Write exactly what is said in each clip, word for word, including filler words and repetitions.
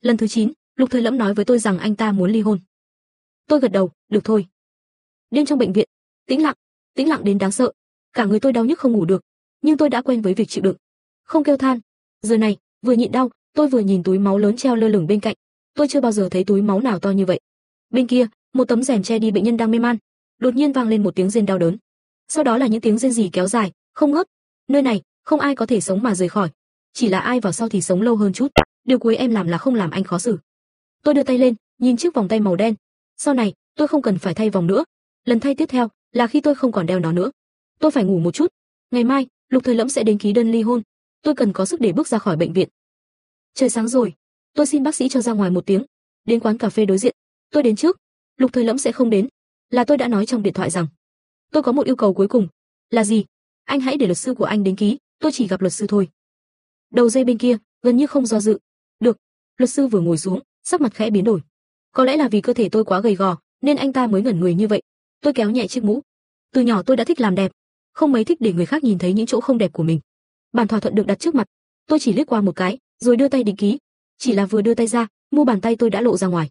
Lần thứ chín, Lục Thời Lẫm nói với tôi rằng anh ta muốn ly hôn. Tôi gật đầu, được thôi. Đêm trong bệnh viện, tĩnh lặng, tĩnh lặng đến đáng sợ. Cả người tôi đau nhức không ngủ được, nhưng tôi đã quen với việc chịu đựng, không kêu than. Giờ này, vừa nhịn đau, tôi vừa nhìn túi máu lớn treo lơ lửng bên cạnh. Tôi chưa bao giờ thấy túi máu nào to như vậy. Bên kia, một tấm rèm che đi bệnh nhân đang mê man. Đột nhiên vang lên một tiếng rên đau đớn. Sau đó là những tiếng rên rỉ kéo dài, không ngớt. Nơi này, không ai có thể sống mà rời khỏi. Chỉ là ai vào sau thì sống lâu hơn chút. Điều cuối em làm là không làm anh khó xử. Tôi đưa tay lên, nhìn chiếc vòng tay màu đen. Sau này, tôi không cần phải thay vòng nữa. Lần thay tiếp theo là khi tôi không còn đeo nó nữa. Tôi phải ngủ một chút. Ngày mai, Lục Thời Lẫm sẽ đến ký đơn ly hôn. Tôi cần có sức để bước ra khỏi bệnh viện. Trời sáng rồi, tôi xin bác sĩ cho ra ngoài một tiếng. Đến quán cà phê đối diện, tôi đến trước. Lục Thời Lẫm sẽ không đến, là tôi đã nói trong điện thoại rằng. Tôi có một yêu cầu cuối cùng. Là gì? Anh hãy để luật sư của anh đến ký, tôi chỉ gặp luật sư thôi. Đầu dây bên kia gần như không do dự. Được. Luật sư vừa ngồi xuống, sắc mặt khẽ biến đổi. Có lẽ là vì cơ thể tôi quá gầy gò, nên anh ta mới ngẩn người như vậy. Tôi kéo nhẹ chiếc mũ. Từ nhỏ tôi đã thích làm đẹp, không mấy thích để người khác nhìn thấy những chỗ không đẹp của mình. Bản thỏa thuận được đặt trước mặt, tôi chỉ liếc qua một cái, rồi đưa tay định ký. Chỉ là vừa đưa tay ra, mu bàn tay tôi đã lộ ra ngoài.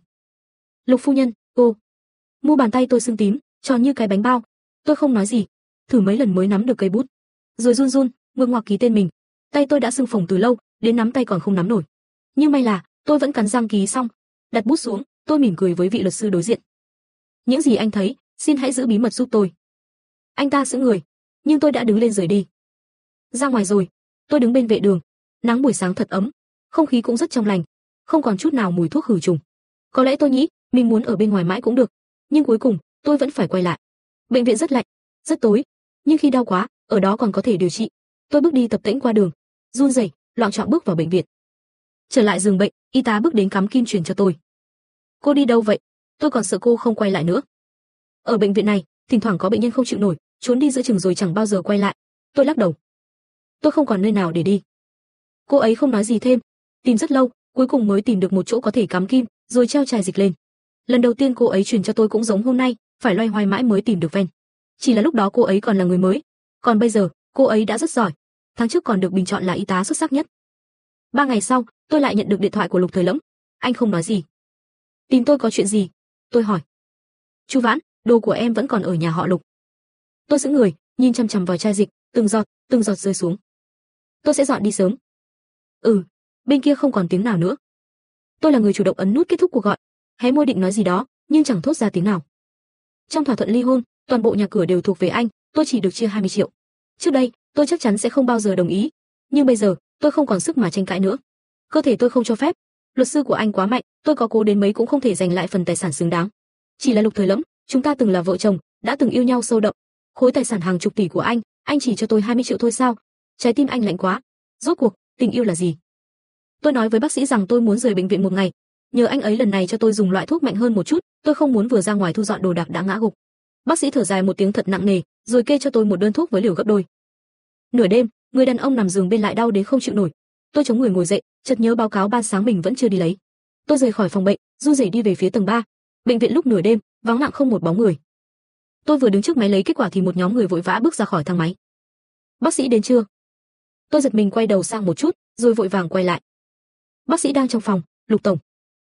Lục phu nhân, cô. Mu bàn tay tôi sưng tím, tròn như cái bánh bao. Tôi không nói gì, thử mấy lần mới nắm được cây bút, rồi run run, ngượng ngoạc ký tên mình. Tay tôi đã sưng phồng từ lâu, đến nắm tay còn không nắm nổi. Nhưng may là tôi vẫn cắn răng ký xong. Đặt bút xuống, tôi mỉm cười với vị luật sư đối diện. Những gì anh thấy, xin hãy giữ bí mật giúp tôi. Anh ta sững người, nhưng tôi đã đứng lên rời đi. Ra ngoài rồi, tôi đứng bên vệ đường. Nắng buổi sáng thật ấm, không khí cũng rất trong lành, không còn chút nào mùi thuốc khử trùng. Có lẽ tôi nghĩ mình muốn ở bên ngoài mãi cũng được, nhưng cuối cùng tôi vẫn phải quay lại. Bệnh viện rất lạnh, rất tối, nhưng khi đau quá, ở đó còn có thể điều trị. Tôi bước đi tập tễnh qua đường, run rẩy, loạng choạng bước vào bệnh viện. Trở lại giường bệnh, y tá bước đến cắm kim truyền cho tôi. Cô đi đâu vậy? Tôi còn sợ cô không quay lại nữa. Ở bệnh viện này, thỉnh thoảng có bệnh nhân không chịu nổi, trốn đi giữa chừng rồi chẳng bao giờ quay lại. Tôi lắc đầu. Tôi không còn nơi nào để đi. Cô ấy không nói gì thêm, tìm rất lâu, cuối cùng mới tìm được một chỗ có thể cắm kim, rồi treo chài dịch lên. Lần đầu tiên cô ấy truyền cho tôi cũng giống hôm nay, phải loay hoay mãi mới tìm được ven. Chỉ là lúc đó cô ấy còn là người mới, còn bây giờ, cô ấy đã rất giỏi. Tháng trước còn được bình chọn là y tá xuất sắc nhất. Ba ngày sau, tôi lại nhận được điện thoại của Lục Thời Lẫm. Anh không nói gì. Tìm tôi có chuyện gì? Tôi hỏi. Chu Vãn, đồ của em vẫn còn ở nhà họ Lục. Tôi sững người, nhìn chằm chằm vào chai dịch, từng giọt, từng giọt rơi xuống. Tôi sẽ dọn đi sớm. Ừ. Bên kia không còn tiếng nào nữa. Tôi là người chủ động ấn nút kết thúc cuộc gọi, hé môi định nói gì đó, nhưng chẳng thốt ra tiếng nào. Trong thỏa thuận ly hôn, toàn bộ nhà cửa đều thuộc về anh, tôi chỉ được chia hai mươi triệu. Trước đây, tôi chắc chắn sẽ không bao giờ đồng ý, nhưng bây giờ, tôi không còn sức mà tranh cãi nữa. Cơ thể tôi không cho phép, luật sư của anh quá mạnh, tôi có cố đến mấy cũng không thể giành lại phần tài sản xứng đáng. Chỉ là Lục Thời Lẫm, chúng ta từng là vợ chồng, đã từng yêu nhau sâu đậm. Khối tài sản hàng chục tỷ của anh, anh chỉ cho tôi hai mươi triệu thôi sao? Trái tim anh lạnh quá. Rốt cuộc, tình yêu là gì? Tôi nói với bác sĩ rằng tôi muốn rời bệnh viện một ngày, nhờ anh ấy lần này cho tôi dùng loại thuốc mạnh hơn một chút, tôi không muốn vừa ra ngoài thu dọn đồ đạc đã ngã gục. Bác sĩ thở dài một tiếng thật nặng nề, rồi kê cho tôi một đơn thuốc với liều gấp đôi. Nửa đêm, người đàn ông nằm giường bên lại đau đến không chịu nổi. Tôi chống người ngồi dậy, chợt nhớ báo cáo ban sáng mình vẫn chưa đi lấy. Tôi rời khỏi phòng bệnh, run rẩy đi về phía tầng ba. Bệnh viện lúc nửa đêm, vắng lặng không một bóng người. Tôi vừa đứng trước máy lấy kết quả thì một nhóm người vội vã bước ra khỏi thang máy. Bác sĩ đến chưa? Tôi giật mình quay đầu sang một chút, rồi vội vàng quay lại. Bác sĩ đang trong phòng, Lục tổng.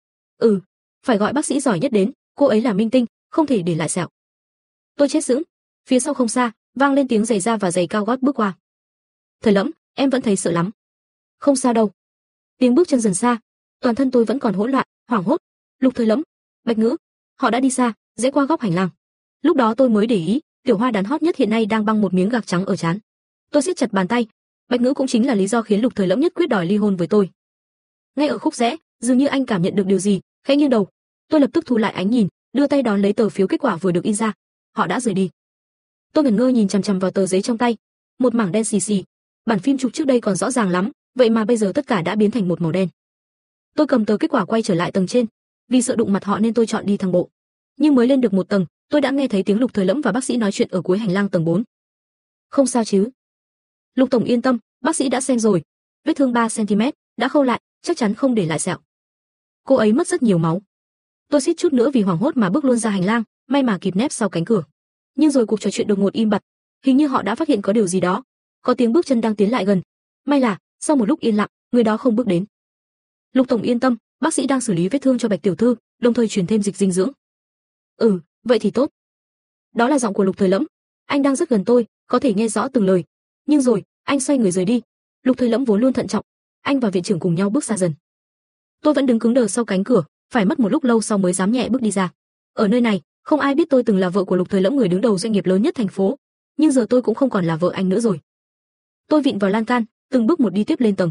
Ừ, phải gọi bác sĩ giỏi nhất đến, cô ấy là minh tinh, không thể để lại sẹo. Tôi chết sững. Phía sau không xa, vang lên tiếng giày da và giày cao gót bước qua. Thời Lẫm, em vẫn thấy sợ lắm. Không sao đâu. Tiếng bước chân dần xa, toàn thân tôi vẫn còn hỗn loạn, hoảng hốt. Lục Thời Lẫm, Bạch Ngữ, họ đã đi xa, rẽ qua góc hành lang. Lúc đó tôi mới để ý, tiểu hoa đán hot nhất hiện nay đang băng một miếng gạc trắng ở trán. Tôi siết chặt bàn tay. Bạch Ngữ cũng chính là lý do khiến Lục Thời Lẫm nhất quyết đòi ly hôn với tôi. Ngay ở khúc rẽ, dường như anh cảm nhận được điều gì, khẽ nghiêng đầu. Tôi lập tức thu lại ánh nhìn, đưa tay đón lấy tờ phiếu kết quả vừa được in ra. Họ đã rời đi. Tôi ngẩn ngơ nhìn chằm chằm vào tờ giấy trong tay, một mảng đen xì xì. Bản phim chụp trước đây còn rõ ràng lắm, vậy mà bây giờ tất cả đã biến thành một màu đen. Tôi cầm tờ kết quả quay trở lại tầng trên, vì sợ đụng mặt họ nên tôi chọn đi thang bộ. Nhưng mới lên được một tầng, tôi đã nghe thấy tiếng Lục Thời Lẫm và bác sĩ nói chuyện ở cuối hành lang tầng bốn. Không sao chứ? Lục tổng yên tâm, bác sĩ đã xem rồi. Vết thương ba xăng ti mét, đã khâu lại, chắc chắn không để lại sẹo. Cô ấy mất rất nhiều máu. Tôi suýt chút nữa vì hoảng hốt mà bước luôn ra hành lang, may mà kịp nép sau cánh cửa. Nhưng rồi cuộc trò chuyện đột ngột im bặt, hình như họ đã phát hiện có điều gì đó. Có tiếng bước chân đang tiến lại gần. May là, sau một lúc yên lặng, người đó không bước đến. Lục tổng yên tâm, Bác sĩ đang xử lý vết thương cho Bạch tiểu thư, đồng thời truyền thêm dịch dinh dưỡng. Ừ, vậy thì tốt. Đó là giọng của Lục Thời Lẫm. Anh đang rất gần tôi, có thể nghe rõ từng lời. Nhưng rồi, anh xoay người rời đi. Lục Thời Lẫm vốn luôn thận trọng, anh và viện trưởng cùng nhau bước xa dần. Tôi vẫn đứng cứng đờ sau cánh cửa, phải mất một lúc lâu sau mới dám nhẹ bước đi ra. Ở nơi này, không ai biết tôi từng là vợ của Lục Thời Lẫm, người đứng đầu doanh nghiệp lớn nhất thành phố, nhưng giờ tôi cũng không còn là vợ anh nữa rồi. Tôi vịn vào lan can, từng bước một đi tiếp lên tầng.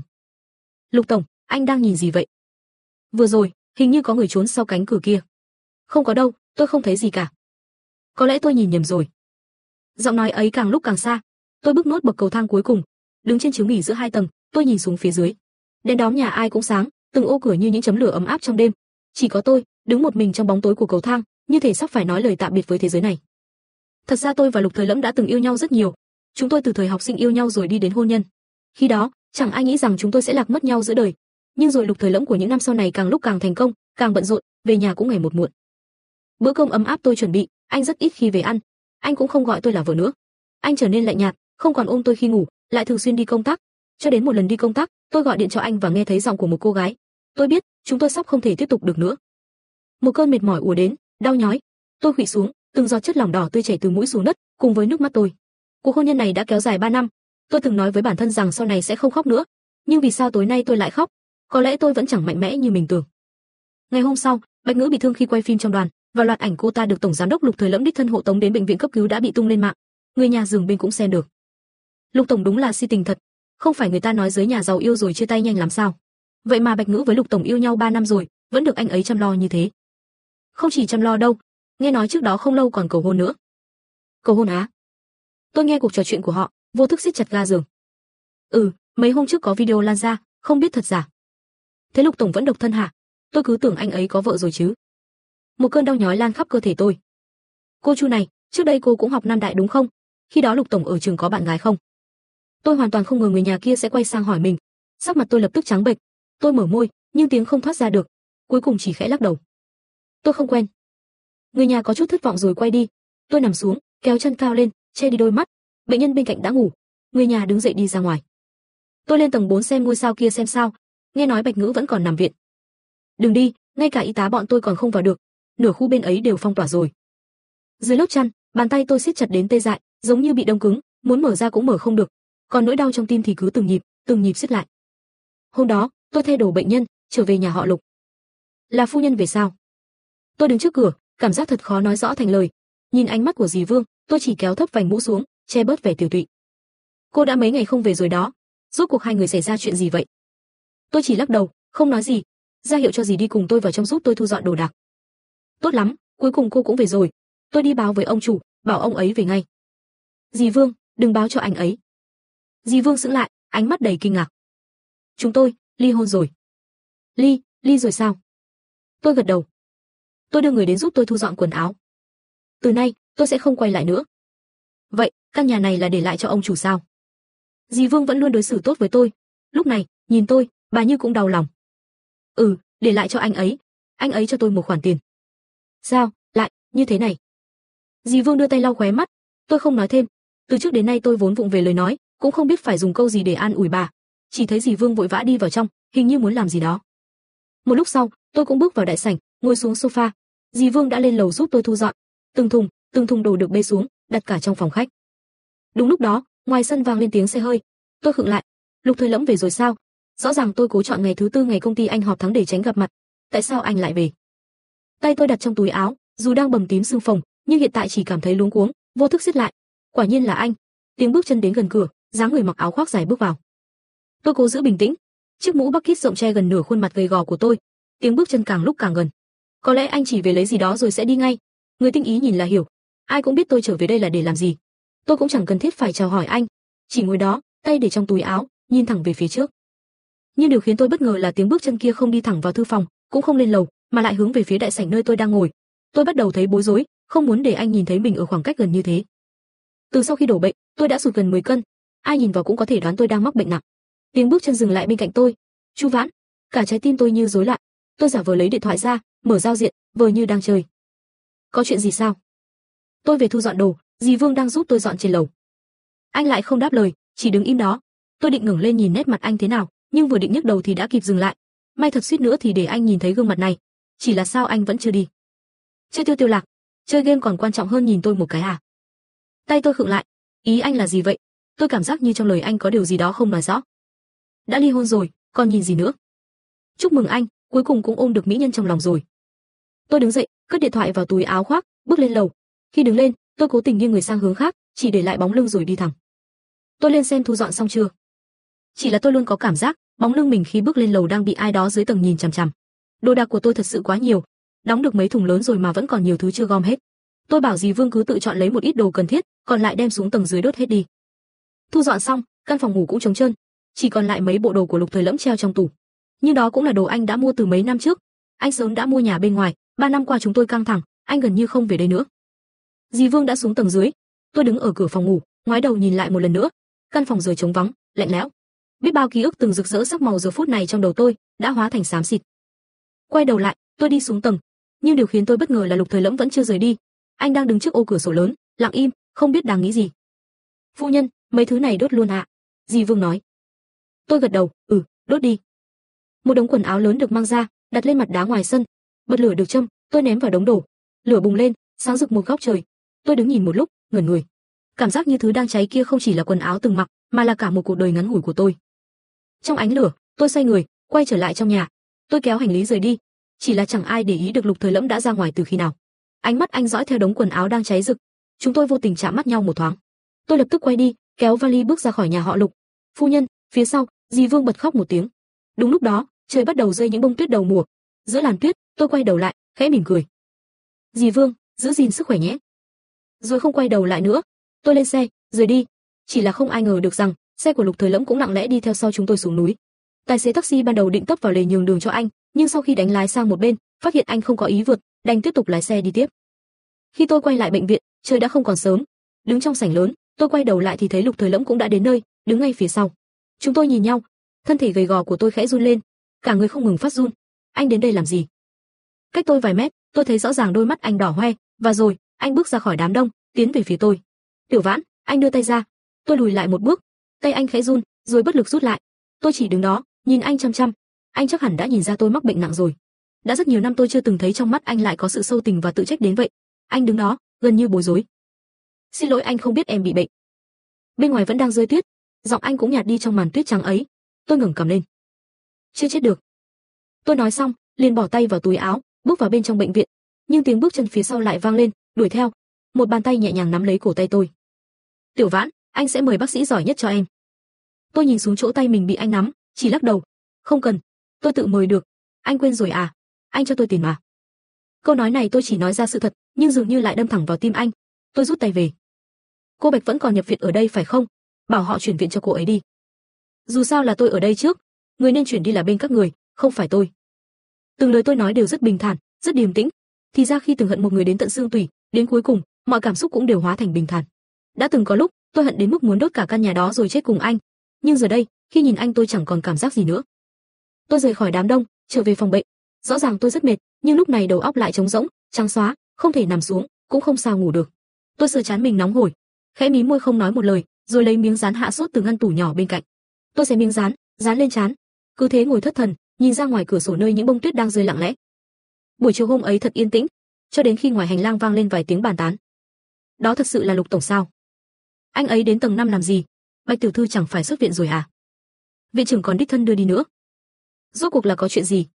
Lục tổng, anh đang nhìn gì vậy? Vừa rồi, hình như có người trốn sau cánh cửa kia. Không có đâu, tôi không thấy gì cả. Có lẽ tôi nhìn nhầm rồi. Giọng nói ấy càng lúc càng xa. Tôi bước nốt bậc cầu thang cuối cùng, đứng trên chiếu nghỉ giữa hai tầng, tôi nhìn xuống phía dưới. Đèn đóm nhà ai cũng sáng, từng ô cửa như những chấm lửa ấm áp trong đêm. Chỉ có tôi, đứng một mình trong bóng tối của cầu thang, như thể sắp phải nói lời tạm biệt với thế giới này. Thật ra tôi và Lục Thời Lẫm đã từng yêu nhau rất nhiều. Chúng tôi từ thời học sinh yêu nhau rồi đi đến hôn nhân. Khi đó, chẳng ai nghĩ rằng chúng tôi sẽ lạc mất nhau giữa đời. Nhưng rồi Lục Thời Lẫm của những năm sau này càng lúc càng thành công, càng bận rộn, về nhà cũng ngày một muộn. Bữa cơm ấm áp tôi chuẩn bị, anh rất ít khi về ăn. Anh cũng không gọi tôi là vợ nữa. Anh trở nên lạnh nhạt, không còn ôm tôi khi ngủ, lại thường xuyên đi công tác. Cho đến một lần đi công tác, tôi gọi điện cho anh và nghe thấy giọng của một cô gái. Tôi biết, chúng tôi sắp không thể tiếp tục được nữa. Một cơn mệt mỏi ùa đến, đau nhói. Tôi khuỵu xuống, từng giọt chất lỏng đỏ tươi chảy từ mũi xuống đất, cùng với nước mắt tôi. Cuộc hôn nhân này đã kéo dài ba năm. Tôi từng nói với bản thân rằng sau này sẽ không khóc nữa, nhưng vì sao tối nay tôi lại khóc? Có lẽ tôi vẫn chẳng mạnh mẽ như mình tưởng. Ngày hôm sau, Bạch Ngữ bị thương khi quay phim trong đoàn, và loạt ảnh cô ta được tổng giám đốc Lục Thời Lẫm đích thân hộ tống đến bệnh viện cấp cứu đã bị tung lên mạng. Người nhà giường bên cũng xem được. Lục tổng đúng là si tình thật, không phải người ta nói giới nhà giàu yêu rồi chia tay nhanh làm sao? Vậy mà Bạch Ngữ với Lục tổng yêu nhau ba năm rồi, vẫn được anh ấy chăm lo như thế. Không chỉ chăm lo đâu, nghe nói trước đó không lâu còn cầu hôn nữa. Cầu hôn á? Tôi nghe cuộc trò chuyện của họ, vô thức siết chặt ga giường. Ừ, mấy hôm trước có video lan ra, không biết thật giả. Thế Lục tổng vẫn độc thân hả? Tôi cứ tưởng anh ấy có vợ rồi chứ. Một cơn đau nhói lan khắp cơ thể tôi. Cô Chu này, trước đây cô cũng học Nam Đại đúng không? Khi đó Lục tổng ở trường có bạn gái không? Tôi hoàn toàn không ngờ người nhà kia sẽ quay sang hỏi mình. Sắc mặt tôi lập tức trắng bệch. Tôi mở môi, nhưng tiếng không thoát ra được. Cuối cùng chỉ khẽ lắc đầu. Tôi không quen. Người nhà có chút thất vọng rồi quay đi. Tôi nằm xuống, kéo chân cao lên, che đi đôi mắt. Bệnh nhân bên cạnh đã ngủ. Người nhà đứng dậy đi ra ngoài. Tôi lên tầng bốn xem ngôi sao kia xem sao. Nghe nói Bạch Ngữ vẫn còn nằm viện. Đừng đi, ngay cả y tá bọn tôi còn không vào được. Nửa khu bên ấy đều phong tỏa rồi. Dưới lớp chăn, bàn tay tôi siết chặt đến tê dại, giống như bị đông cứng, muốn mở ra cũng mở không được. Còn nỗi đau trong tim thì cứ từng nhịp, từng nhịp siết lại. Hôm đó, tôi thay đồ bệnh nhân, trở về nhà họ Lục. Là phu nhân về sao? Tôi đứng trước cửa, cảm giác thật khó nói rõ thành lời. Nhìn ánh mắt của dì Vương, tôi chỉ kéo thấp vành mũ xuống, che bớt vẻ tiểu tụy. Cô đã mấy ngày không về rồi đó. Rốt cuộc hai người xảy ra chuyện gì vậy? Tôi chỉ lắc đầu, không nói gì, ra hiệu cho dì đi cùng tôi vào trong giúp tôi thu dọn đồ đạc. Tốt lắm, cuối cùng cô cũng về rồi. Tôi đi báo với ông chủ, bảo ông ấy về ngay. Dì Vương, đừng báo cho anh ấy. Dì Vương sững lại, ánh mắt đầy kinh ngạc. Chúng tôi ly hôn rồi. Ly, ly rồi sao? Tôi gật đầu. Tôi đưa người đến giúp tôi thu dọn quần áo. Từ nay, tôi sẽ không quay lại nữa. Vậy, căn nhà này là để lại cho ông chủ sao? Dì Vương vẫn luôn đối xử tốt với tôi. Lúc này, nhìn tôi, bà Như cũng đau lòng. Ừ, để lại cho anh ấy. Anh ấy cho tôi một khoản tiền. Sao, lại, như thế này? Dì Vương đưa tay lau khóe mắt. Tôi không nói thêm. Từ trước đến nay tôi vốn vụng về lời nói, cũng không biết phải dùng câu gì để an ủi bà. Chỉ thấy dì Vương vội vã đi vào trong, hình như muốn làm gì đó. Một lúc sau, tôi cũng bước vào đại sảnh, ngồi xuống sofa. Dì Vương đã lên lầu giúp tôi thu dọn. Từng thùng, từng thùng đồ được bê xuống, đặt cả trong phòng khách. Đúng lúc đó, ngoài sân vang lên tiếng xe hơi. Tôi khựng lại. Lục Thời Lẫm về rồi sao? Rõ ràng tôi cố chọn ngày thứ tư ngày công ty anh họp tháng để tránh gặp mặt. Tại sao anh lại về? Tay tôi đặt trong túi áo, dù đang bầm tím sưng phồng, nhưng hiện tại chỉ cảm thấy luống cuống, vô thức siết lại. Quả nhiên là anh. Tiếng bước chân đến gần cửa, dáng người mặc áo khoác dài bước vào. Tôi cố giữ bình tĩnh. Chiếc mũ bucket rộng che gần nửa khuôn mặt gầy gò của tôi. Tiếng bước chân càng lúc càng gần. Có lẽ anh chỉ về lấy gì đó rồi sẽ đi ngay. Người tinh ý nhìn là hiểu. Ai cũng biết tôi trở về đây là để làm gì. Tôi cũng chẳng cần thiết phải chào hỏi anh, chỉ ngồi đó, tay để trong túi áo, nhìn thẳng về phía trước. Nhưng điều khiến tôi bất ngờ là tiếng bước chân kia không đi thẳng vào thư phòng, cũng không lên lầu, mà lại hướng về phía đại sảnh nơi tôi đang ngồi. Tôi bắt đầu thấy bối rối, không muốn để anh nhìn thấy mình ở khoảng cách gần như thế. Từ sau khi đổ bệnh, tôi đã sụt gần mười cân. Ai nhìn vào cũng có thể đoán tôi đang mắc bệnh nặng. Tiếng bước chân dừng lại bên cạnh tôi. Chu Vãn. Cả trái tim tôi như rối loạn. Tôi giả vờ lấy điện thoại ra, mở giao diện, vờ như đang chơi. Có chuyện gì sao? Tôi về thu dọn đồ, dì Vương đang giúp tôi dọn trên lầu. Anh lại không đáp lời, chỉ đứng im đó. Tôi định ngẩng lên nhìn nét mặt anh thế nào, nhưng vừa định nhấc đầu thì đã kịp dừng lại. may thật suýt nữa thì để anh nhìn thấy gương mặt này. Chỉ là sao anh vẫn chưa đi? Chơi Tiêu Tiêu Lạc, chơi game còn quan trọng hơn nhìn tôi một cái à? Tay tôi khựng lại. Ý anh là gì vậy? Tôi cảm giác như trong lời anh có điều gì đó không nói rõ. Đã ly hôn rồi, còn nhìn gì nữa? Chúc mừng anh, cuối cùng cũng ôm được mỹ nhân trong lòng rồi. Tôi đứng dậy, cất điện thoại vào túi áo khoác, bước lên lầu. Khi đứng lên, tôi cố tình nghiêng người sang hướng khác, chỉ để lại bóng lưng rồi đi thẳng. Tôi lên xem thu dọn xong chưa. Chỉ là tôi luôn có cảm giác, bóng lưng mình khi bước lên lầu đang bị ai đó dưới tầng nhìn chằm chằm. Đồ đạc của tôi thật sự quá nhiều, đóng được mấy thùng lớn rồi mà vẫn còn nhiều thứ chưa gom hết. Tôi bảo dì Vương cứ tự chọn lấy một ít đồ cần thiết, còn lại đem xuống tầng dưới đốt hết đi. Thu dọn xong, căn phòng ngủ cũng trống trơn, chỉ còn lại mấy bộ đồ của Lục Thời Lẫm treo trong tủ. Nhưng đó cũng là đồ anh đã mua từ mấy năm trước. Anh sớm đã mua nhà bên ngoài, ba năm qua chúng tôi căng thẳng, anh gần như không về đây nữa. Dì Vương đã xuống tầng dưới, tôi đứng ở cửa phòng ngủ, ngoái đầu nhìn lại một lần nữa. Căn phòng rời trống vắng, lạnh lẽo. Biết bao ký ức từng rực rỡ sắc màu giờ phút này trong đầu tôi đã hóa thành xám xịt. Quay đầu lại, tôi đi xuống tầng, nhưng điều khiến tôi bất ngờ là Lục Thời Lẫm vẫn chưa rời đi. Anh đang đứng trước ô cửa sổ lớn, lặng im, không biết đang nghĩ gì. Phu nhân, mấy thứ này đốt luôn ạ? À? Dì Vương nói. Tôi gật đầu, ừ, đốt đi. Một đống quần áo lớn được mang ra, đặt lên mặt đá ngoài sân. Bật lửa được châm, tôi ném vào đống đổ. Lửa bùng lên, sáng rực một góc trời. Tôi đứng nhìn một lúc, ngẩn người. Cảm giác như thứ đang cháy kia không chỉ là quần áo từng mặc, mà là cả một cuộc đời ngắn ngủi của tôi. Trong ánh lửa, tôi xoay người, quay trở lại trong nhà. Tôi kéo hành lý rời đi, chỉ là chẳng ai để ý được Lục Thời Lẫm đã ra ngoài từ khi nào. Ánh mắt anh dõi theo đống quần áo đang cháy rực. Chúng tôi vô tình chạm mắt nhau một thoáng. Tôi lập tức quay đi, kéo vali bước ra khỏi nhà họ Lục. Phu nhân, phía sau, dì Vương bật khóc một tiếng. Đúng lúc đó, trời bắt đầu rơi những bông tuyết đầu mùa. Giữa làn tuyết, tôi quay đầu lại, khẽ mỉm cười. Dì Vương, giữ gìn sức khỏe nhé. Rồi không quay đầu lại nữa. Tôi lên xe, rời đi. Chỉ là không ai ngờ được rằng xe của Lục Thời Lẫm cũng lặng lẽ đi theo sau chúng tôi xuống núi. Tài xế taxi ban đầu định tấp vào lề nhường đường cho anh, nhưng sau khi đánh lái sang một bên, phát hiện anh không có ý vượt, đành tiếp tục lái xe đi tiếp. Khi tôi quay lại bệnh viện, trời đã không còn sớm. Đứng trong sảnh lớn, tôi quay đầu lại thì thấy Lục Thời Lẫm cũng đã đến nơi, đứng ngay phía sau. Chúng tôi nhìn nhau, thân thể gầy gò của tôi khẽ run lên, cả người không ngừng phát run. Anh đến đây làm gì? Cách tôi vài mét, tôi thấy rõ ràng đôi mắt anh đỏ hoe, và rồi anh bước ra khỏi đám đông, tiến về phía tôi. Tiểu Vãn, anh đưa tay ra. Tôi lùi lại một bước, tay anh khẽ run, rồi bất lực rút lại. Tôi chỉ đứng đó, nhìn anh chăm chăm. Anh chắc hẳn đã nhìn ra tôi mắc bệnh nặng rồi. Đã rất nhiều năm tôi chưa từng thấy trong mắt anh lại có sự sâu tình và tự trách đến vậy. Anh đứng đó, gần như bối rối. Xin lỗi, anh không biết em bị bệnh. Bên ngoài vẫn đang rơi tuyết, giọng anh cũng nhạt đi trong màn tuyết trắng ấy. Tôi ngẩng cằm lên. Chưa chết được. Tôi nói xong, liền bỏ tay vào túi áo, bước vào bên trong bệnh viện. Nhưng tiếng bước chân phía sau lại vang lên, đuổi theo. Một bàn tay nhẹ nhàng nắm lấy cổ tay tôi. Tiểu Vãn, anh sẽ mời bác sĩ giỏi nhất cho em. Tôi nhìn xuống chỗ tay mình bị anh nắm, chỉ lắc đầu. Không cần, tôi tự mời được. Anh quên rồi à? Anh cho tôi tiền mà. Câu nói này tôi chỉ nói ra sự thật, nhưng dường như lại đâm thẳng vào tim anh. Tôi rút tay về. Cô Bạch vẫn còn nhập viện ở đây phải không? Bảo họ chuyển viện cho cô ấy đi. Dù sao là tôi ở đây trước, người nên chuyển đi là bên các người, không phải tôi. Từng lời tôi nói đều rất bình thản, rất điềm tĩnh. Thì ra khi từng hận một người đến tận xương tủy, đến cuối cùng, mọi cảm xúc cũng đều hóa thành bình thản. Đã từng có lúc, tôi hận đến mức muốn đốt cả căn nhà đó rồi chết cùng anh. Nhưng giờ đây, khi nhìn anh tôi chẳng còn cảm giác gì nữa. Tôi rời khỏi đám đông, trở về phòng bệnh. Rõ ràng tôi rất mệt, nhưng lúc này đầu óc lại trống rỗng, trắng xóa, không thể nằm xuống, cũng không sao ngủ được. Tôi sờ trán mình nóng hổi, khẽ mím môi không nói một lời, rồi lấy miếng dán hạ sốt từ ngăn tủ nhỏ bên cạnh. Tôi xé miếng dán, dán lên trán, cứ thế ngồi thất thần, nhìn ra ngoài cửa sổ nơi những bông tuyết đang rơi lặng lẽ. Buổi chiều hôm ấy thật yên tĩnh, cho đến khi ngoài hành lang vang lên vài tiếng bàn tán. Đó thật sự là Lục tổng sao? Anh ấy đến tầng năm làm gì? Bạch tiểu thư chẳng phải xuất viện rồi à? Viện trưởng còn đích thân đưa đi nữa. Rốt cuộc là có chuyện gì?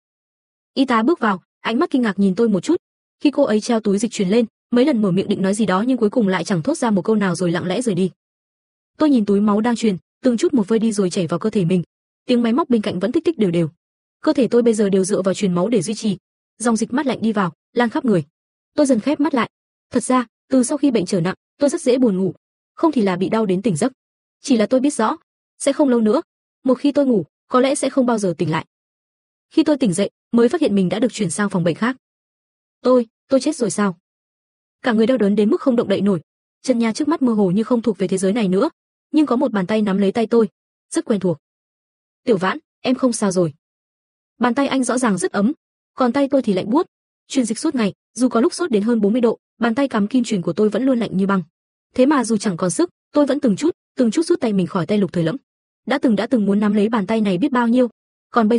Y tá bước vào, ánh mắt kinh ngạc nhìn tôi một chút. Khi cô ấy treo túi dịch truyền lên, mấy lần mở miệng định nói gì đó nhưng cuối cùng lại chẳng thốt ra một câu nào rồi lặng lẽ rời đi. Tôi nhìn túi máu đang truyền, từng chút một vơi đi rồi chảy vào cơ thể mình. Tiếng máy móc bên cạnh vẫn tích tích đều đều. Cơ thể tôi bây giờ đều dựa vào truyền máu để duy trì. Dòng dịch mát lạnh đi vào, lan khắp người. Tôi dần khép mắt lại. Thật ra, từ sau khi bệnh trở nặng, tôi rất dễ buồn ngủ, không thì là bị đau đến tỉnh giấc. Chỉ là tôi biết rõ, sẽ không lâu nữa, một khi tôi ngủ, có lẽ sẽ không bao giờ tỉnh lại. Khi tôi tỉnh dậy, mới phát hiện mình đã được chuyển sang phòng bệnh khác. Tôi, tôi chết rồi sao? Cả người đau đớn đến mức không động đậy nổi, chân nhà trước mắt mơ hồ như không thuộc về thế giới này nữa, nhưng có một bàn tay nắm lấy tay tôi, rất quen thuộc. Tiểu Vãn, em không sao rồi. Bàn tay anh rõ ràng rất ấm, còn tay tôi thì lạnh buốt. Truyền dịch suốt ngày, dù có lúc sốt đến hơn bốn mươi độ, bàn tay cắm kim truyền của tôi vẫn luôn lạnh như băng. Thế mà dù chẳng còn sức, tôi vẫn từng chút, từng chút rút tay mình khỏi tay Lục Thời Lẫm. Đã từng đã từng muốn nắm lấy bàn tay này biết bao nhiêu, còn bây giờ,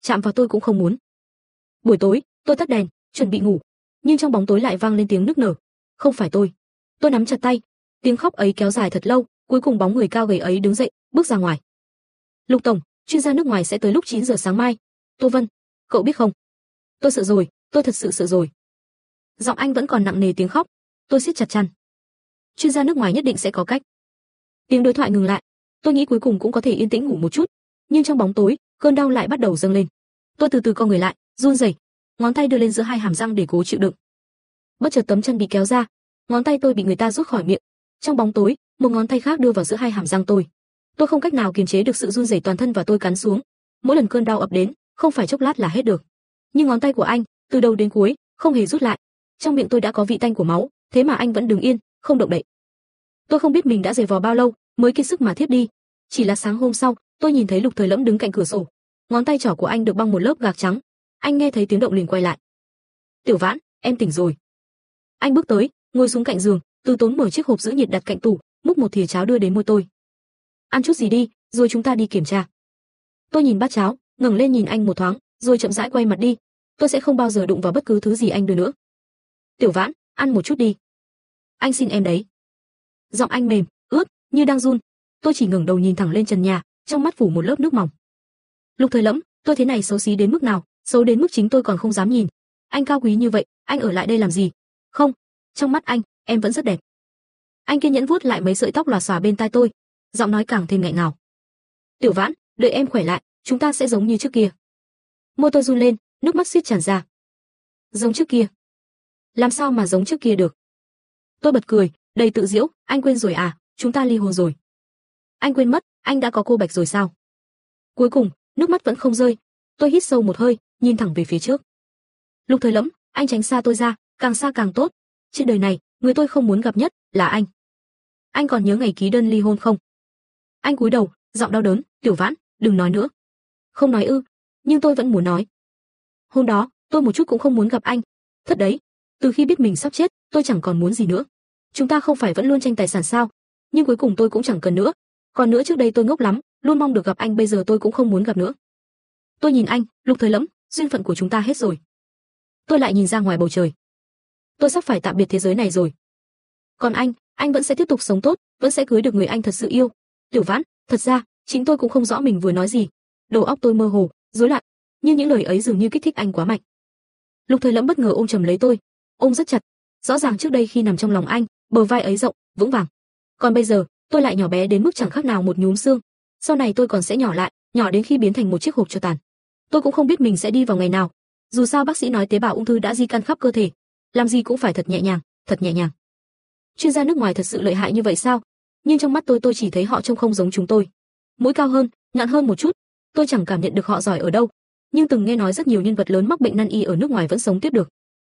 chạm vào tôi cũng không muốn. Buổi tối, tôi tắt đèn, chuẩn bị ngủ, nhưng trong bóng tối lại vang lên tiếng nức nở. Không phải tôi. Tôi nắm chặt tay, tiếng khóc ấy kéo dài thật lâu, cuối cùng bóng người cao gầy ấy đứng dậy, bước ra ngoài. Lục tổng, chuyên gia nước ngoài sẽ tới lúc chín giờ sáng mai. Tô Vân, cậu biết không? Tôi sợ rồi, tôi thật sự sợ rồi. Giọng anh vẫn còn nặng nề tiếng khóc. Tôi siết chặt chăn. Chuyên gia nước ngoài nhất định sẽ có cách. Tiếng đối thoại ngừng lại. Tôi nghĩ cuối cùng cũng có thể yên tĩnh ngủ một chút, nhưng trong bóng tối, cơn đau lại bắt đầu dâng lên. Tôi từ từ co người lại, run rẩy, ngón tay đưa lên giữa hai hàm răng để cố chịu đựng. Bất chợt tấm chân bị kéo ra, ngón tay tôi bị người ta rút khỏi miệng. Trong bóng tối, một ngón tay khác đưa vào giữa hai hàm răng tôi. Tôi không cách nào kiềm chế được sự run rẩy toàn thân và tôi cắn xuống. Mỗi lần cơn đau ập đến, không phải chốc lát là hết được. Nhưng ngón tay của anh, từ đầu đến cuối, không hề rút lại. Trong miệng tôi đã có vị tanh của máu, thế mà anh vẫn đứng yên, không động đậy. Tôi không biết mình đã giày vò bao lâu mới kiệt sức mà thiếp đi. Chỉ là sáng hôm sau, tôi nhìn thấy Lục Thời Lẫm đứng cạnh cửa sổ. Ngón tay trỏ của anh được băng một lớp gạc trắng. Anh nghe thấy tiếng động liền quay lại. Tiểu Vãn, em tỉnh rồi. Anh bước tới, ngồi xuống cạnh giường, từ tốn mở chiếc hộp giữ nhiệt đặt cạnh tủ, múc một thìa cháo đưa đến môi tôi. Ăn chút gì đi, rồi chúng ta đi kiểm tra. Tôi nhìn bát cháo, ngẩng lên nhìn anh một thoáng, rồi chậm rãi quay mặt đi. Tôi sẽ không bao giờ đụng vào bất cứ thứ gì anh đưa nữa. Tiểu Vãn, ăn một chút đi. Anh xin em đấy. Giọng anh mềm, ướt, như đang run. Tôi chỉ ngẩng đầu nhìn thẳng lên trần nhà, trong mắt phủ một lớp nước mỏng. Lục Thời Lẫm, tôi thế này xấu xí đến mức nào, xấu đến mức chính tôi còn không dám nhìn. Anh cao quý như vậy, anh ở lại đây làm gì? Không, trong mắt anh, em vẫn rất đẹp. Anh kiên nhẫn vuốt lại mấy sợi tóc lòa xòa bên tai tôi, giọng nói càng thêm nghẹn ngào. Tiểu Vãn, đợi em khỏe lại, chúng ta sẽ giống như trước kia. Môi tôi run lên, nước mắt xiết tràn ra. Giống trước kia? Làm sao mà giống trước kia được? Tôi bật cười, đầy tự giễu, anh quên rồi à, chúng ta ly hôn rồi. Anh quên mất, anh đã có cô Bạch rồi sao? Cuối cùng, nước mắt vẫn không rơi. Tôi hít sâu một hơi, nhìn thẳng về phía trước. Lục Thời Lẫm, anh tránh xa tôi ra, càng xa càng tốt. Trên đời này, người tôi không muốn gặp nhất là anh. Anh còn nhớ ngày ký đơn ly hôn không? Anh cúi đầu, giọng đau đớn, Tiểu Vãn, đừng nói nữa. Không nói ư? Nhưng tôi vẫn muốn nói. Hôm đó, tôi một chút cũng không muốn gặp anh. Thật đấy, từ khi biết mình sắp chết, tôi chẳng còn muốn gì nữa. Chúng ta không phải vẫn luôn tranh tài sản sao? Nhưng cuối cùng tôi cũng chẳng cần nữa. Còn nữa trước đây tôi ngốc lắm, luôn mong được gặp anh, bây giờ tôi cũng không muốn gặp nữa. Tôi nhìn anh, Lục Thời Lẫm, duyên phận của chúng ta hết rồi. Tôi lại nhìn ra ngoài bầu trời. Tôi sắp phải tạm biệt thế giới này rồi. Còn anh, anh vẫn sẽ tiếp tục sống tốt, vẫn sẽ cưới được người anh thật sự yêu. Tiểu Vãn, thật ra, chính tôi cũng không rõ mình vừa nói gì. Đầu óc tôi mơ hồ, rối loạn, nhưng những lời ấy dường như kích thích anh quá mạnh. Lục Thời Lẫm bất ngờ ôm chầm lấy tôi, ôm rất chặt. Rõ ràng trước đây khi nằm trong lòng anh, bờ vai ấy rộng, vững vàng. Còn bây giờ, tôi lại nhỏ bé đến mức chẳng khác nào một nhúm xương. Sau này tôi còn sẽ nhỏ lại, nhỏ đến khi biến thành một chiếc hộp cho tàn. Tôi cũng không biết mình sẽ đi vào ngày nào. Dù sao bác sĩ nói tế bào ung thư đã di căn khắp cơ thể, làm gì cũng phải thật nhẹ nhàng, thật nhẹ nhàng. Chuyên gia nước ngoài thật sự lợi hại như vậy sao? Nhưng trong mắt tôi tôi chỉ thấy họ trông không giống chúng tôi. Mũi cao hơn, nhọn hơn một chút. Tôi chẳng cảm nhận được họ giỏi ở đâu, nhưng từng nghe nói rất nhiều nhân vật lớn mắc bệnh nan y ở nước ngoài vẫn sống tiếp được.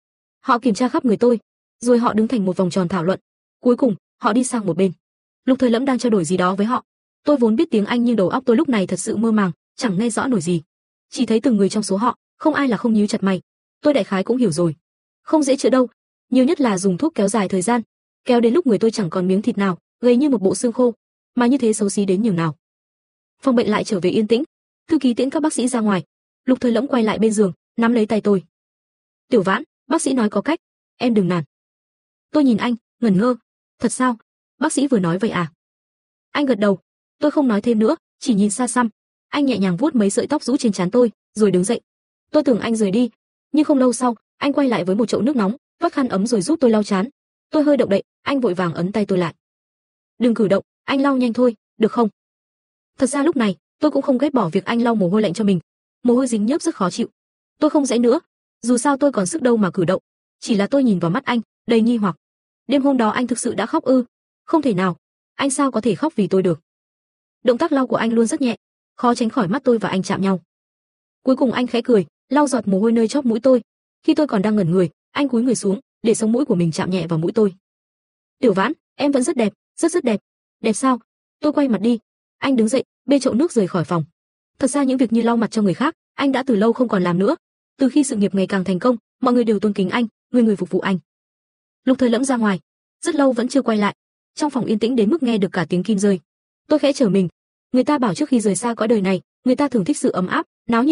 Họ kiểm tra khắp người tôi, rồi họ đứng thành một vòng tròn thảo luận. Cuối cùng, họ đi sang một bên. Lục Thời Lẫm đang trao đổi gì đó với họ. Tôi vốn biết tiếng Anh nhưng đầu óc tôi lúc này thật sự mơ màng, chẳng nghe rõ nổi gì. Chỉ thấy từng người trong số họ, không ai là không nhíu chặt mày. Tôi đại khái cũng hiểu rồi. Không dễ chữa đâu, nhiều nhất là dùng thuốc kéo dài thời gian, kéo đến lúc người tôi chẳng còn miếng thịt nào, gầy như một bộ xương khô, mà như thế xấu xí đến nhường nào. Phòng bệnh lại trở về yên tĩnh. Thư ký tiễn các bác sĩ ra ngoài. Lục Thời Lẫm quay lại bên giường, nắm lấy tay tôi. Tiểu Vãn, bác sĩ nói có cách, em đừng nản. Tôi nhìn anh, ngẩn ngơ. Thật sao? Bác sĩ vừa nói vậy à? Anh gật đầu. Tôi không nói thêm nữa, chỉ nhìn xa xăm. Anh nhẹ nhàng vuốt mấy sợi tóc rũ trên trán tôi, rồi đứng dậy. Tôi tưởng anh rời đi, nhưng không lâu sau, anh quay lại với một chậu nước nóng, vắt khăn ấm rồi giúp tôi lau trán. Tôi hơi động đậy, anh vội vàng ấn tay tôi lại. Đừng cử động, anh lau nhanh thôi, được không? Thật ra lúc này, tôi cũng không ghét bỏ việc anh lau mồ hôi lạnh cho mình. Mồ hôi dính nhớp rất khó chịu. Tôi không dãy nữa, dù sao tôi còn sức đâu mà cử động. Chỉ là tôi nhìn vào mắt anh, đầy nghi hoặc. Đêm hôm đó anh thực sự đã khóc ư? Không thể nào, anh sao có thể khóc vì tôi được? Động tác lau của anh luôn rất nhẹ, khó tránh khỏi mắt tôi và anh chạm nhau. Cuối cùng anh khẽ cười, lau giọt mồ hôi nơi chóp mũi tôi. Khi tôi còn đang ngẩn người, anh cúi người xuống, để sống mũi của mình chạm nhẹ vào mũi tôi. Tiểu Vãn, em vẫn rất đẹp, rất rất đẹp. Đẹp sao? Tôi quay mặt đi. Anh đứng dậy, bê chậu nước rời khỏi phòng. Thật ra những việc như lau mặt cho người khác, anh đã từ lâu không còn làm nữa. Từ khi sự nghiệp ngày càng thành công, mọi người đều tôn kính anh, người người phục vụ anh. Lục Thời Lẫm ra ngoài, rất lâu vẫn chưa quay lại. Trong phòng yên tĩnh đến mức nghe được cả tiếng kim rơi. Tôi khẽ trở mình. Người ta bảo trước khi rời xa cõi đời này, người ta thường thích sự ấm áp, náo nhiệt.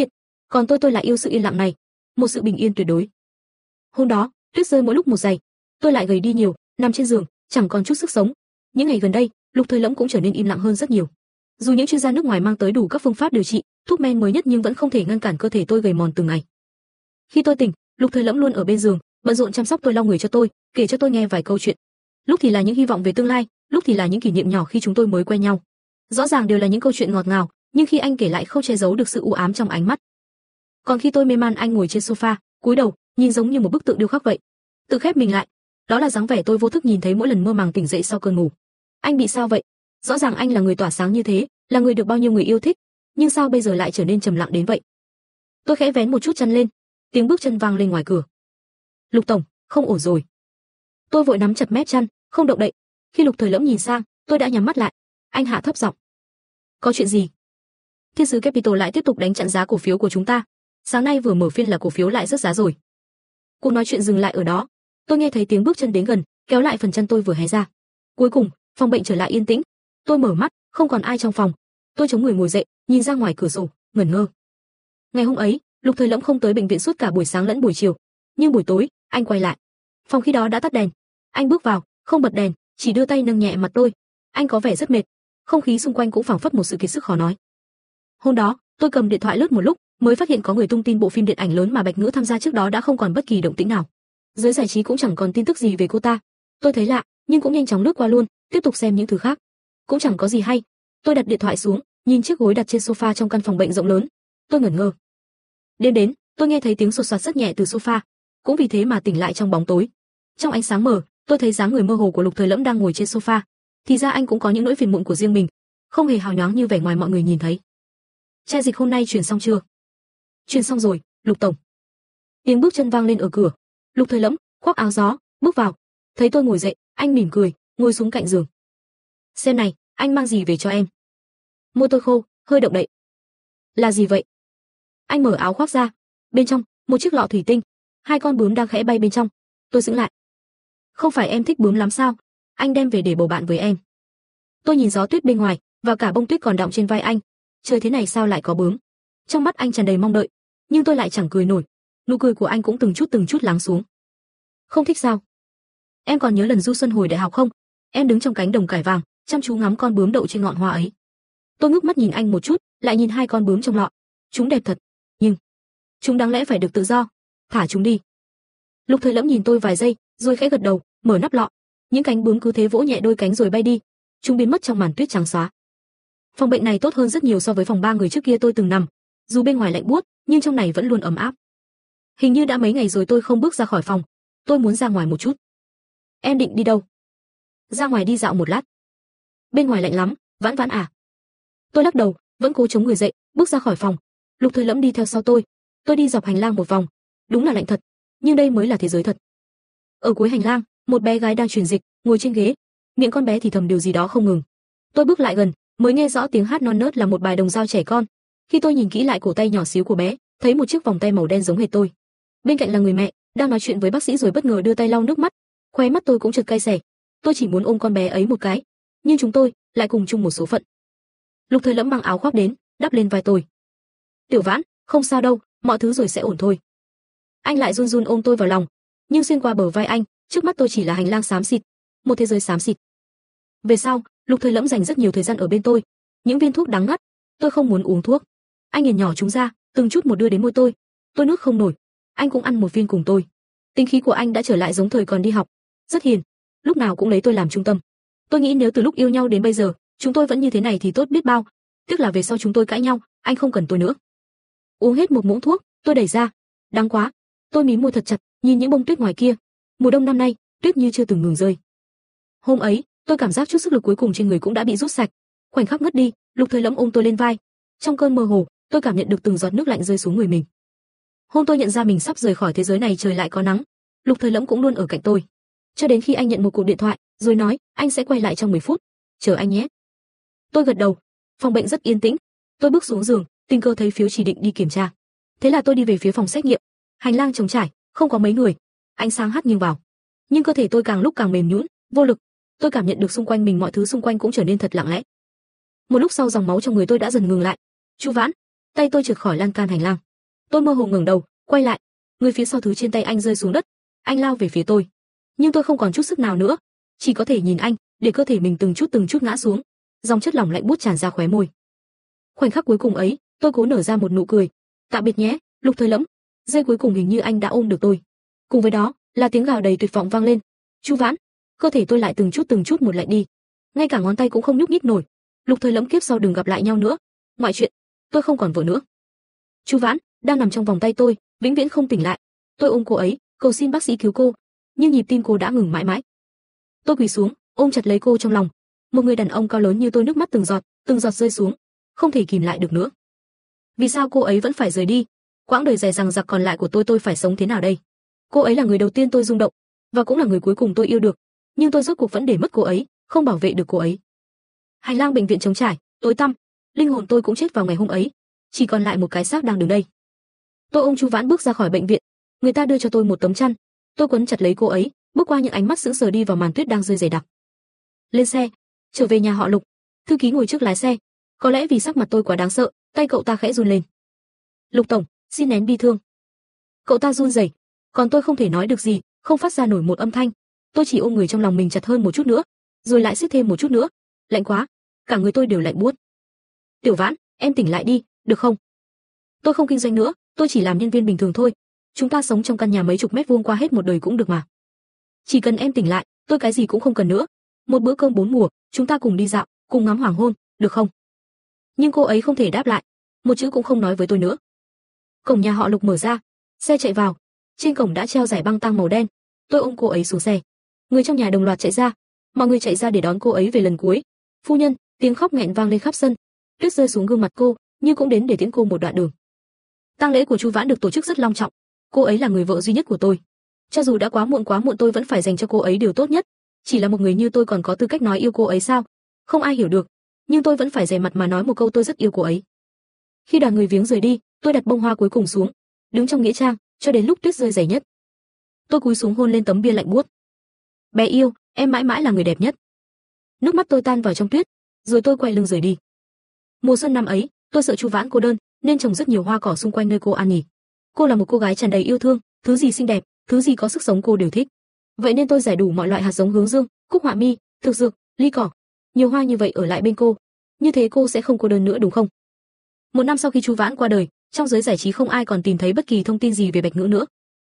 Còn tôi tôi lại yêu sự yên lặng này, một sự bình yên tuyệt đối. Hôm đó, tuyết rơi mỗi lúc một dày, tôi lại gầy đi nhiều, nằm trên giường, chẳng còn chút sức sống. Những ngày gần đây, Lục Thời Lẫm cũng trở nên im lặng hơn rất nhiều. Dù những chuyên gia nước ngoài mang tới đủ các phương pháp điều trị, thuốc men mới nhất nhưng vẫn không thể ngăn cản cơ thể tôi gầy mòn từng ngày. Khi tôi tỉnh, Lục Thời Lẫm luôn ở bên giường, bận rộn chăm sóc tôi, lau người cho tôi, kể cho tôi nghe vài câu chuyện. Lúc thì là những hy vọng về tương lai, lúc thì là những kỷ niệm nhỏ khi chúng tôi mới quen nhau. Rõ ràng đều là những câu chuyện ngọt ngào, nhưng khi anh kể lại không che giấu được sự u ám trong ánh mắt. Còn khi tôi mê man, anh ngồi trên sofa, cúi đầu, nhìn giống như một bức tượng điêu khắc vậy. Tự khép mình lại, đó là dáng vẻ tôi vô thức nhìn thấy mỗi lần mơ màng tỉnh dậy sau cơn ngủ. Anh bị sao vậy? Rõ ràng anh là người tỏa sáng như thế, là người được bao nhiêu người yêu thích, nhưng sao bây giờ lại trở nên trầm lặng đến vậy? Tôi khẽ vén một chút chăn lên, tiếng bước chân vang lên ngoài cửa. Lục tổng, không ổn rồi. Tôi vội nắm chặt mép chăn, không động đậy. Khi Lục Thời Lẫm nhìn sang, tôi đã nhắm mắt lại. Anh hạ thấp giọng. Có chuyện gì? Thiên sứ Capital lại tiếp tục đánh chặn giá cổ phiếu của chúng ta. Sáng nay vừa mở phiên là cổ phiếu lại rớt giá rồi. Cuộc nói chuyện dừng lại ở đó. Tôi nghe thấy tiếng bước chân đến gần, kéo lại phần chân tôi vừa hé ra. Cuối cùng, phòng bệnh trở lại yên tĩnh. Tôi mở mắt, không còn ai trong phòng. Tôi chống người ngồi dậy, nhìn ra ngoài cửa sổ, ngẩn ngơ. Ngày hôm ấy, Lục Thời Lẫm không tới bệnh viện suốt cả buổi sáng lẫn buổi chiều, nhưng buổi tối, anh quay lại. Phòng khi đó đã tắt đèn. Anh bước vào, không bật đèn, chỉ đưa tay nâng nhẹ mặt tôi. Anh có vẻ rất mệt, không khí xung quanh cũng phảng phất một sự kiệt sức khó nói. Hôm đó, tôi cầm điện thoại lướt một lúc, mới phát hiện có người tung tin bộ phim điện ảnh lớn mà Bạch Ngữ tham gia trước đó đã không còn bất kỳ động tĩnh nào. Giới giải trí cũng chẳng còn tin tức gì về cô ta. Tôi thấy lạ, nhưng cũng nhanh chóng lướt qua luôn, tiếp tục xem những thứ khác. Cũng chẳng có gì hay. Tôi đặt điện thoại xuống, nhìn chiếc gối đặt trên sofa trong căn phòng bệnh rộng lớn. Tôi ngẩn ngơ. Đêm đến, tôi nghe thấy tiếng sột soạt rất nhẹ từ sofa, cũng vì thế mà tỉnh lại trong bóng tối. Trong ánh sáng mờ, tôi thấy dáng người mơ hồ của Lục Thời Lẫm đang ngồi trên sofa. Thì ra anh cũng có những nỗi phiền muộn của riêng mình, không hề hào nhoáng như vẻ ngoài mọi người nhìn thấy. Chai dịch hôm nay chuyển xong chưa? Chuyển xong rồi, Lục tổng. Tiếng bước chân vang lên ở cửa. Lục Thời Lẫm khoác áo gió bước vào, thấy tôi ngồi dậy, anh mỉm cười, ngồi xuống cạnh giường. Xem này, anh mang gì về cho em? Môi tôi khô, hơi động đậy. Là gì vậy? Anh mở áo khoác ra, bên trong một chiếc lọ thủy tinh, hai con bướm đang khẽ bay bên trong. Tôi sững lại. Không phải em thích bướm lắm sao? Anh đem về để bầu bạn với em. Tôi nhìn gió tuyết bên ngoài, và cả bông tuyết còn đọng trên vai anh. Trời thế này sao lại có bướm? Trong mắt anh tràn đầy mong đợi, nhưng tôi lại chẳng cười nổi. Nụ cười của anh cũng từng chút từng chút lắng xuống. Không thích sao? Em còn nhớ lần du xuân hồi đại học không? Em đứng trong cánh đồng cải vàng, chăm chú ngắm con bướm đậu trên ngọn hoa ấy. Tôi ngước mắt nhìn anh một chút, lại nhìn hai con bướm trong lọ. Chúng đẹp thật, nhưng chúng đáng lẽ phải được tự do. Thả chúng đi. Lục Thời Lẫm nhìn tôi vài giây, rồi khẽ gật đầu, mở nắp lọ. Những cánh bướm cứ thế vỗ nhẹ đôi cánh rồi bay đi. Chúng biến mất trong màn tuyết trắng xóa. Phòng bệnh này tốt hơn rất nhiều so với phòng ba người trước kia tôi từng nằm. Dù bên ngoài lạnh buốt, nhưng trong này vẫn luôn ấm áp. Hình như đã mấy ngày rồi tôi không bước ra khỏi phòng. Tôi muốn ra ngoài một chút. Em định đi đâu? Ra ngoài đi dạo một lát. Bên ngoài lạnh lắm, Vãn Vãn à? Tôi lắc đầu, vẫn cố chống người dậy, bước ra khỏi phòng. Lục Thời Lẫm đi theo sau tôi. Tôi đi dọc hành lang một vòng. Đúng là lạnh thật, nhưng đây mới là thế giới thật. Ở cuối hành lang, một bé gái đang truyền dịch, ngồi trên ghế, miệng con bé thì thầm điều gì đó không ngừng. Tôi bước lại gần, mới nghe rõ tiếng hát non nớt là một bài đồng dao trẻ con. Khi tôi nhìn kỹ lại cổ tay nhỏ xíu của bé, thấy một chiếc vòng tay màu đen giống hệt tôi. Bên cạnh là người mẹ, đang nói chuyện với bác sĩ rồi bất ngờ đưa tay lau nước mắt. Khóe mắt tôi cũng chợt cay xè. Tôi chỉ muốn ôm con bé ấy một cái, nhưng chúng tôi lại cùng chung một số phận. Lục Thời Lẫm mang áo khoác đến, đắp lên vai tôi. Tiểu Vãn, không sao đâu, mọi thứ rồi sẽ ổn thôi. Anh lại run run ôm tôi vào lòng, nhưng xuyên qua bờ vai anh, trước mắt tôi chỉ là hành lang xám xịt, một thế giới xám xịt. Về sau, Lục Thời Lẫm dành rất nhiều thời gian ở bên tôi. Những viên thuốc đắng ngắt, tôi không muốn uống thuốc. Anh nghiền nhỏ chúng ra, từng chút một đưa đến môi tôi. Tôi nuốt không nổi. Anh cũng ăn một viên cùng tôi. Tính khí của anh đã trở lại giống thời còn đi học, rất hiền, lúc nào cũng lấy tôi làm trung tâm. Tôi nghĩ nếu từ lúc yêu nhau đến bây giờ, chúng tôi vẫn như thế này thì tốt biết bao. Tiếc là về sau chúng tôi cãi nhau, anh không cần tôi nữa. Uống hết một muỗng thuốc, tôi đẩy ra. Đắng quá. Tôi mím môi thật chặt, nhìn những bông tuyết ngoài kia. Mùa đông năm nay, tuyết như chưa từng ngừng rơi. Hôm ấy, tôi cảm giác chút sức lực cuối cùng trên người cũng đã bị rút sạch. Khoảnh khắc ngất đi, Lục Thời Lẫm ôm tôi lên vai. Trong cơn mơ hồ, tôi cảm nhận được từng giọt nước lạnh rơi xuống người mình. Hôm tôi nhận ra mình sắp rời khỏi thế giới này, trời lại có nắng. Lục Thời Lẫm cũng luôn ở cạnh tôi, cho đến khi anh nhận một cuộc điện thoại, rồi nói anh sẽ quay lại trong mười phút. Chờ anh nhé. Tôi gật đầu. Phòng bệnh rất yên tĩnh. Tôi bước xuống giường, tình cờ thấy phiếu chỉ định đi kiểm tra. Thế là tôi đi về phía phòng xét nghiệm. Hành lang trống trải, không có mấy người. Ánh sáng hắt nghiêng vào, nhưng cơ thể tôi càng lúc càng mềm nhũn, vô lực. Tôi cảm nhận được xung quanh mình mọi thứ xung quanh cũng trở nên thật lặng lẽ. Một lúc sau dòng máu trong người tôi đã dần ngừng lại. Chu Vãn, tay tôi trượt khỏi lan can hành lang. Tôi mơ hồ ngẩng đầu, quay lại, người phía sau thứ trên tay anh rơi xuống đất, anh lao về phía tôi. Nhưng tôi không còn chút sức nào nữa, chỉ có thể nhìn anh, để cơ thể mình từng chút từng chút ngã xuống, dòng chất lỏng lạnh buốt tràn ra khóe môi. Khoảnh khắc cuối cùng ấy, tôi cố nở ra một nụ cười. Tạm biệt nhé, Lục Thời Lẫm. Giây cuối cùng hình như anh đã ôm được tôi. Cùng với đó, là tiếng gào đầy tuyệt vọng vang lên. Chu Vãn, cơ thể tôi lại từng chút từng chút một lạnh đi, ngay cả ngón tay cũng không nhúc nhích nổi. Lục Thời Lẫm, kiếp sau đừng gặp lại nhau nữa. Ngoại chuyện, tôi không còn vợ nữa. Chu Vãn đang nằm trong vòng tay tôi, vĩnh viễn không tỉnh lại. Tôi ôm cô ấy, cầu xin bác sĩ cứu cô, nhưng nhịp tim cô đã ngừng mãi mãi. Tôi quỳ xuống, ôm chặt lấy cô trong lòng. Một người đàn ông cao lớn như tôi, nước mắt từng giọt, từng giọt rơi xuống, không thể kìm lại được nữa. Vì sao cô ấy vẫn phải rời đi? Quãng đời dài dằng dặc còn lại của tôi tôi phải sống thế nào đây? Cô ấy là người đầu tiên tôi rung động, và cũng là người cuối cùng tôi yêu được, nhưng tôi rốt cuộc vẫn để mất cô ấy, không bảo vệ được cô ấy. Hành lang bệnh viện trống trải, tối tăm, linh hồn tôi cũng chết vào ngày hôm ấy, chỉ còn lại một cái xác đang đứng đây. Tôi ôm Chu Vãn bước ra khỏi bệnh viện, người ta đưa cho tôi một tấm chăn, tôi quấn chặt lấy cô ấy, bước qua những ánh mắt sững sờ đi vào màn tuyết đang rơi dày đặc. Lên xe, trở về nhà họ Lục. Thư ký ngồi trước lái xe, có lẽ vì sắc mặt tôi quá đáng sợ, tay cậu ta khẽ run lên. Lục tổng, xin nén bi thương. Cậu ta run rẩy, còn tôi không thể nói được gì, không phát ra nổi một âm thanh. Tôi chỉ ôm người trong lòng mình chặt hơn một chút nữa, rồi lại siết thêm một chút nữa. Lạnh quá, cả người tôi đều lạnh buốt. Tiểu Vãn, em tỉnh lại đi, được không? Tôi không kinh doanh nữa, tôi chỉ làm nhân viên bình thường thôi. Chúng ta sống trong căn nhà mấy chục mét vuông qua hết một đời cũng được mà. Chỉ cần em tỉnh lại, tôi cái gì cũng không cần nữa. Một bữa cơm bốn mùa, chúng ta cùng đi dạo, cùng ngắm hoàng hôn, được không? Nhưng cô ấy không thể đáp lại, một chữ cũng không nói với tôi nữa. Cổng nhà họ Lục mở ra, xe chạy vào. Trên cổng đã treo giải băng tang màu đen. Tôi ôm cô ấy xuống xe. Người trong nhà đồng loạt chạy ra, mọi người chạy ra để đón cô ấy về lần cuối. Phu nhân, tiếng khóc nghẹn vang lên khắp sân. Tuyết rơi xuống gương mặt cô, nhưng cũng đến để tiễn cô một đoạn đường. Tang lễ của Chu Vãn được tổ chức rất long trọng. Cô ấy là người vợ duy nhất của tôi. Cho dù đã quá muộn quá muộn tôi vẫn phải dành cho cô ấy điều tốt nhất. Chỉ là một người như tôi còn có tư cách nói yêu cô ấy sao? Không ai hiểu được. Nhưng tôi vẫn phải dè mặt mà nói một câu tôi rất yêu cô ấy. Khi đoàn người viếng rời đi, tôi đặt bông hoa cuối cùng xuống, đứng trong nghĩa trang cho đến lúc tuyết rơi dày nhất. Tôi cúi xuống hôn lên tấm bia lạnh buốt. Bé yêu, em mãi mãi là người đẹp nhất. Nước mắt tôi tan vào trong tuyết, rồi tôi quay lưng rời đi. Mùa xuân năm ấy, tôi sợ Chu Vãn cô đơn, nên trồng rất nhiều hoa cỏ xung quanh nơi cô an nghỉ. Cô là một cô gái tràn đầy yêu thương, thứ gì xinh đẹp, thứ gì có sức sống cô đều thích. Vậy nên tôi giải đủ mọi loại hạt giống hướng dương, cúc họa mi, thực dược, ly cỏ, nhiều hoa như vậy ở lại bên cô. Như thế cô sẽ không cô đơn nữa đúng không? Một năm sau khi Chu Vãn qua đời, trong giới giải trí không ai còn tìm thấy bất kỳ thông tin gì về Bạch Ngữ nữa.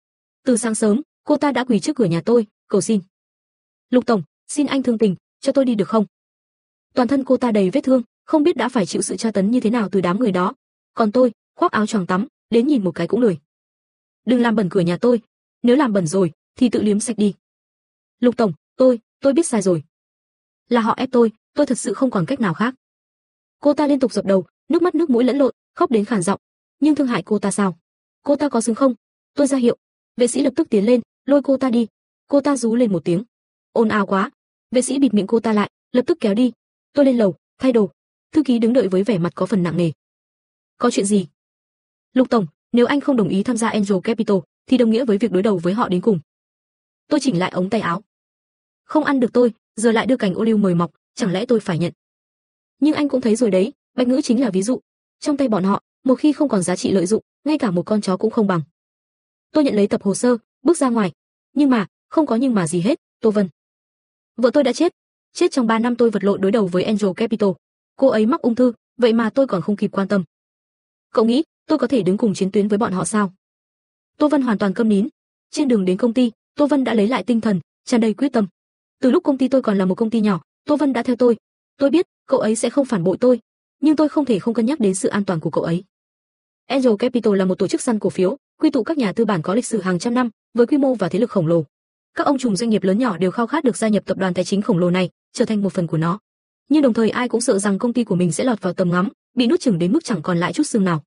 Từ sáng sớm, cô ta đã quỳ trước cửa nhà tôi, cầu xin. Lục tổng, xin anh thương tình, cho tôi đi được không? Toàn thân cô ta đầy vết thương, không biết đã phải chịu sự tra tấn như thế nào từ đám người đó. Còn tôi, khoác áo choàng tắm, đến nhìn một cái cũng lười. Đừng làm bẩn cửa nhà tôi, nếu làm bẩn rồi, thì tự liếm sạch đi. Lục tổng, tôi, tôi biết sai rồi. Là họ ép tôi, tôi thật sự không còn cách nào khác. Cô ta liên tục dập đầu, nước mắt nước mũi lẫn lộn, khóc đến khản giọng. Nhưng thương hại cô ta sao? Cô ta có xứng không? Tôi ra hiệu, vệ sĩ lập tức tiến lên, lôi cô ta đi. Cô ta rú lên một tiếng, ồn ào quá. Vệ sĩ bịt miệng cô ta lại, lập tức kéo đi. Tôi lên lầu, thay đồ. Thư ký đứng đợi với vẻ mặt có phần nặng nề. Có chuyện gì? Lục tổng, nếu anh không đồng ý tham gia Angel Capital, thì đồng nghĩa với việc đối đầu với họ đến cùng. Tôi chỉnh lại ống tay áo. Không ăn được tôi, giờ lại đưa cành ô liu mời mọc, chẳng lẽ tôi phải nhận? Nhưng anh cũng thấy rồi đấy, Bạch Ngữ chính là ví dụ. Trong tay bọn họ, một khi không còn giá trị lợi dụng, ngay cả một con chó cũng không bằng. Tôi nhận lấy tập hồ sơ, bước ra ngoài. Nhưng mà, không có nhưng mà gì hết, Tô Vân. Vợ tôi đã chết. Chết trong ba năm tôi vật lộn đối đầu với Angel Capital. Cô ấy mắc ung thư, vậy mà tôi còn không kịp quan tâm. Cậu nghĩ, tôi có thể đứng cùng chiến tuyến với bọn họ sao? Tô Vân hoàn toàn câm nín. Trên đường đến công ty, Tô Vân đã lấy lại tinh thần, tràn đầy quyết tâm. Từ lúc công ty tôi còn là một công ty nhỏ, Tô Vân đã theo tôi. Tôi biết, cậu ấy sẽ không phản bội tôi, nhưng tôi không thể không cân nhắc đến sự an toàn của cậu ấy. Angel Capital là một tổ chức săn cổ phiếu, quy tụ các nhà tư bản có lịch sử hàng trăm năm, với quy mô và thế lực khổng lồ. Các ông trùm doanh nghiệp lớn nhỏ đều khao khát được gia nhập tập đoàn tài chính khổng lồ này, trở thành một phần của nó. Nhưng đồng thời ai cũng sợ rằng công ty của mình sẽ lọt vào tầm ngắm, bị nuốt chửng đến mức chẳng còn lại chút xương nào.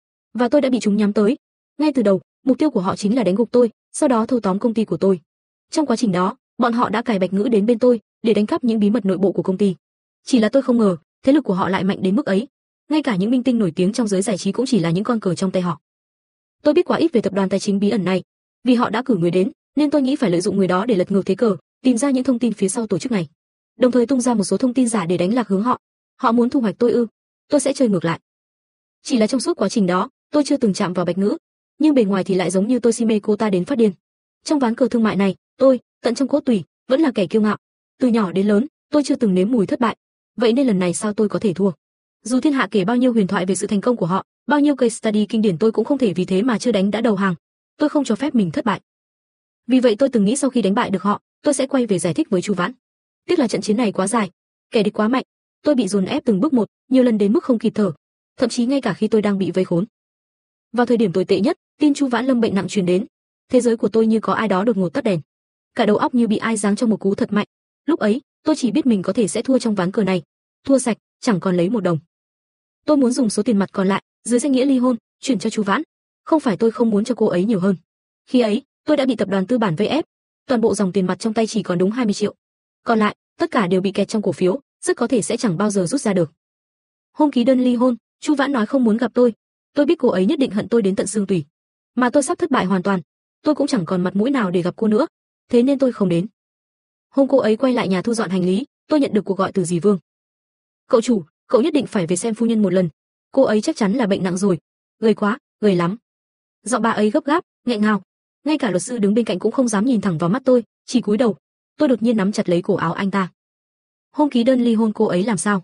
Và tôi đã bị chúng nhắm tới. Ngay từ đầu, mục tiêu của họ chính là đánh gục tôi, sau đó thâu tóm công ty của tôi. Trong quá trình đó, bọn họ đã cài Bạch Ngữ đến bên tôi để đánh cắp những bí mật nội bộ của công ty. Chỉ là tôi không ngờ, thế lực của họ lại mạnh đến mức ấy. Ngay cả những minh tinh nổi tiếng trong giới giải trí cũng chỉ là những con cờ trong tay họ. Tôi biết quá ít về tập đoàn tài chính bí ẩn này, vì họ đã cử người đến, nên tôi nghĩ phải lợi dụng người đó để lật ngược thế cờ, tìm ra những thông tin phía sau tổ chức này, đồng thời tung ra một số thông tin giả để đánh lạc hướng họ. Họ muốn thu hoạch tôi ư? Tôi sẽ chơi ngược lại. Chỉ là trong suốt quá trình đó, tôi chưa từng chạm vào Bạch Ngữ, nhưng bề ngoài thì lại giống như tôi si mê cô ta đến phát điên. Trong ván cờ thương mại này, tôi, tận trong cốt tủy, vẫn là kẻ kiêu ngạo. Từ nhỏ đến lớn, tôi chưa từng nếm mùi thất bại. Vậy nên lần này sao tôi có thể thua? Dù thiên hạ kể bao nhiêu huyền thoại về sự thành công của họ, bao nhiêu case study kinh điển, tôi cũng không thể vì thế mà chưa đánh đã đầu hàng. Tôi không cho phép mình thất bại. Vì vậy tôi từng nghĩ sau khi đánh bại được họ, tôi sẽ quay về giải thích với Chu Vãn. Tiếc là trận chiến này quá dài, kẻ địch quá mạnh, tôi bị dồn ép từng bước một, nhiều lần đến mức không kịp thở, thậm chí ngay cả khi tôi đang bị vây khốn. Vào thời điểm tồi tệ nhất, tin Chu Vãn lâm bệnh nặng truyền đến, thế giới của tôi như có ai đó đột ngột tắt đèn, cả đầu óc như bị ai giáng cho một cú thật mạnh. Lúc ấy, tôi chỉ biết mình có thể sẽ thua trong ván cờ này, thua sạch, chẳng còn lấy một đồng. Tôi muốn dùng số tiền mặt còn lại dưới danh nghĩa ly hôn chuyển cho Chu Vãn, không phải tôi không muốn cho cô ấy nhiều hơn. Khi ấy, tôi đã bị tập đoàn tư bản vây ép, toàn bộ dòng tiền mặt trong tay chỉ còn đúng hai mươi triệu, còn lại tất cả đều bị kẹt trong cổ phiếu, rất có thể sẽ chẳng bao giờ rút ra được. Hôm ký đơn ly hôn, Chu Vãn nói không muốn gặp tôi. Tôi biết cô ấy nhất định hận tôi đến tận xương tủy, mà tôi sắp thất bại hoàn toàn, tôi cũng chẳng còn mặt mũi nào để gặp cô nữa, thế nên tôi không đến. Hôm cô ấy quay lại nhà thu dọn hành lý, tôi nhận được cuộc gọi từ dì Vương. Cậu chủ, cậu nhất định phải về xem phu nhân một lần. Cô ấy chắc chắn là bệnh nặng rồi, gầy quá, gầy lắm. Giọng bà ấy gấp gáp, nghẹn ngào, ngay cả luật sư đứng bên cạnh cũng không dám nhìn thẳng vào mắt tôi, chỉ cúi đầu. Tôi đột nhiên nắm chặt lấy cổ áo anh ta. Hôm ký đơn ly hôn cô ấy làm sao?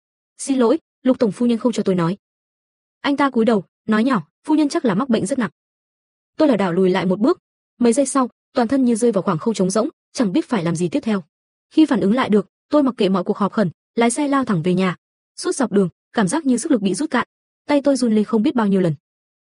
Xin lỗi, Lục tổng phu nhân không cho tôi nói. Anh ta cúi đầu, nói nhỏ, phu nhân chắc là mắc bệnh rất nặng. Tôi lảo đảo lùi lại một bước, mấy giây sau, toàn thân như rơi vào khoảng không trống rỗng, chẳng biết phải làm gì tiếp theo. Khi phản ứng lại được, tôi mặc kệ mọi cuộc họp khẩn, lái xe lao thẳng về nhà. Suốt dọc đường, cảm giác như sức lực bị rút cạn, tay tôi run lên không biết bao nhiêu lần.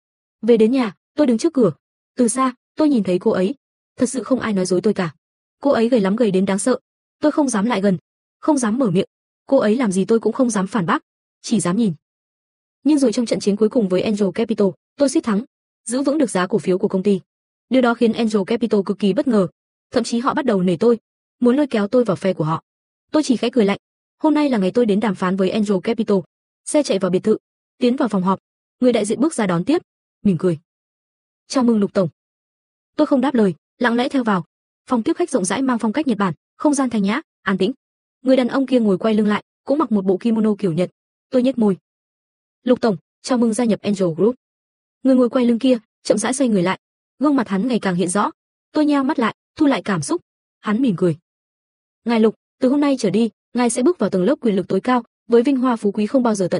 Về đến nhà, tôi đứng trước cửa, từ xa, tôi nhìn thấy cô ấy. Thật sự không ai nói dối tôi cả. Cô ấy gầy lắm, gầy đến đáng sợ. Tôi không dám lại gần, không dám mở miệng. Cô ấy làm gì tôi cũng không dám phản bác, chỉ dám nhìn. Nhưng rồi trong trận chiến cuối cùng với Angel Capital, tôi suýt thắng, giữ vững được giá cổ phiếu của công ty. Điều đó khiến Angel Capital cực kỳ bất ngờ, thậm chí họ bắt đầu nể tôi, muốn lôi kéo tôi vào phe của họ. Tôi chỉ khẽ cười lạnh. Hôm nay là ngày tôi đến đàm phán với Angel Capital. Xe chạy vào biệt thự, tiến vào phòng họp, người đại diện bước ra đón tiếp, mỉm cười. Chào mừng Lục tổng. Tôi không đáp lời, lặng lẽ theo vào. Phòng tiếp khách rộng rãi mang phong cách Nhật Bản, không gian thanh nhã, an tĩnh. Người đàn ông kia ngồi quay lưng lại, cũng mặc một bộ kimono kiểu Nhật. Tôi nhếch môi. Lục tổng, chào mừng gia nhập Angel Group. Người ngồi quay lưng kia chậm rãi xoay người lại, gương mặt hắn ngày càng hiện rõ. Tôi nheo mắt lại, thu lại cảm xúc. Hắn mỉm cười. Ngài Lục, từ hôm nay trở đi, ngài sẽ bước vào tầng lớp quyền lực tối cao, với vinh hoa phú quý không bao giờ tận.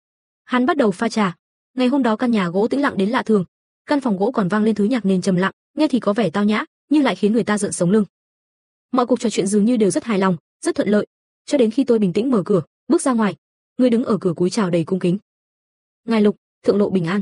Hắn bắt đầu pha trà. Ngày hôm đó căn nhà gỗ tĩnh lặng đến lạ thường. Căn phòng gỗ còn vang lên thứ nhạc nền trầm lặng, nghe thì có vẻ tao nhã, nhưng lại khiến người ta rợn sống lưng. Mọi cuộc trò chuyện dường như đều rất hài lòng, rất thuận lợi, cho đến khi tôi bình tĩnh mở cửa, bước ra ngoài. Người đứng ở cửa cúi chào đầy cung kính. Ngài Lục, thượng lộ bình an.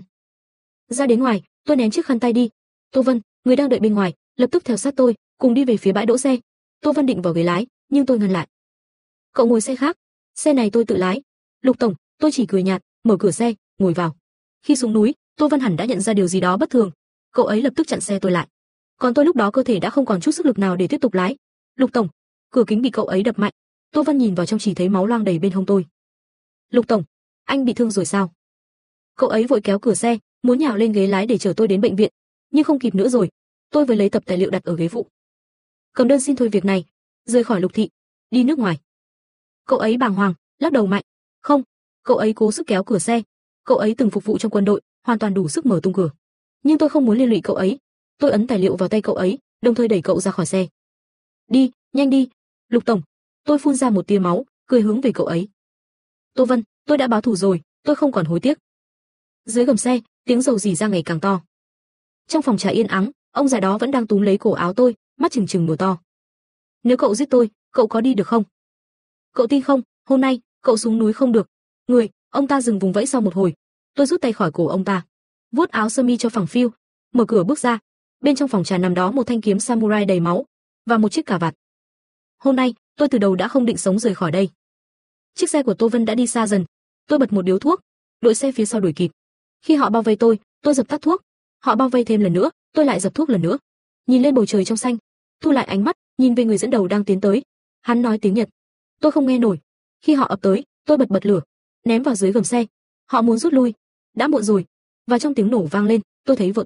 Ra đến ngoài, tôi ném chiếc khăn tay đi. Tô Vân, người đang đợi bên ngoài, lập tức theo sát tôi, cùng đi về phía bãi đỗ xe. Tô Vân định vào ghế lái, nhưng tôi ngăn lại. Cậu ngồi xe khác, xe này tôi tự lái. Lục tổng, tôi chỉ cười nhạt, mở cửa xe, ngồi vào. Khi xuống núi, Tô Vân hẳn đã nhận ra điều gì đó bất thường. Cậu ấy lập tức chặn xe tôi lại. Còn tôi lúc đó cơ thể đã không còn chút sức lực nào để tiếp tục lái. Lục tổng, cửa kính bị cậu ấy đập mạnh. Tô Vân nhìn vào trong chỉ thấy máu loang đầy bên hông tôi. Lục tổng, anh bị thương rồi sao? Cậu ấy vội kéo cửa xe, muốn nhào lên ghế lái để chở tôi đến bệnh viện, nhưng không kịp nữa rồi. Tôi vừa lấy tập tài liệu đặt ở ghế phụ. Cầm đơn xin thôi việc này, rời khỏi Lục thị, đi nước ngoài. Cậu ấy bàng hoàng, lắc đầu mạnh. Không, cậu ấy cố sức kéo cửa xe. Cậu ấy từng phục vụ trong quân đội, hoàn toàn đủ sức mở tung cửa. Nhưng tôi không muốn liên lụy cậu ấy. Tôi ấn tài liệu vào tay cậu ấy, đồng thời đẩy cậu ra khỏi xe. Đi, nhanh đi, Lục tổng. Tôi phun ra một tia máu, cười hướng về cậu ấy. Tô Vân, tôi đã báo thù rồi, tôi không còn hối tiếc. Dưới gầm xe, tiếng dầu rỉ ra ngày càng to. Trong phòng trà yên ắng, ông già đó vẫn đang túm lấy cổ áo tôi, mắt trừng trừng đùa to. Nếu cậu giết tôi, cậu có đi được không? Cậu tin không, hôm nay, cậu xuống núi không được. Người, ông ta dừng vùng vẫy sau một hồi. Tôi rút tay khỏi cổ ông ta, vuốt áo sơ mi cho phẳng phiu, mở cửa bước ra. Bên trong phòng trà nằm đó một thanh kiếm samurai đầy máu và một chiếc cà vạt. Hôm nay, tôi từ đầu đã không định sống rời khỏi đây. Chiếc xe của Tô Vân đã đi xa dần. Tôi bật một điếu thuốc, đội xe phía sau đuổi kịp. Khi họ bao vây tôi, tôi dập tắt thuốc. Họ bao vây thêm lần nữa, tôi lại dập thuốc lần nữa. Nhìn lên bầu trời trong xanh, thu lại ánh mắt, nhìn về người dẫn đầu đang tiến tới. Hắn nói tiếng Nhật. Tôi không nghe nổi. Khi họ ập tới, tôi bật bật lửa, ném vào dưới gầm xe. Họ muốn rút lui, đã muộn rồi. Và trong tiếng nổ vang lên, tôi thấy vợ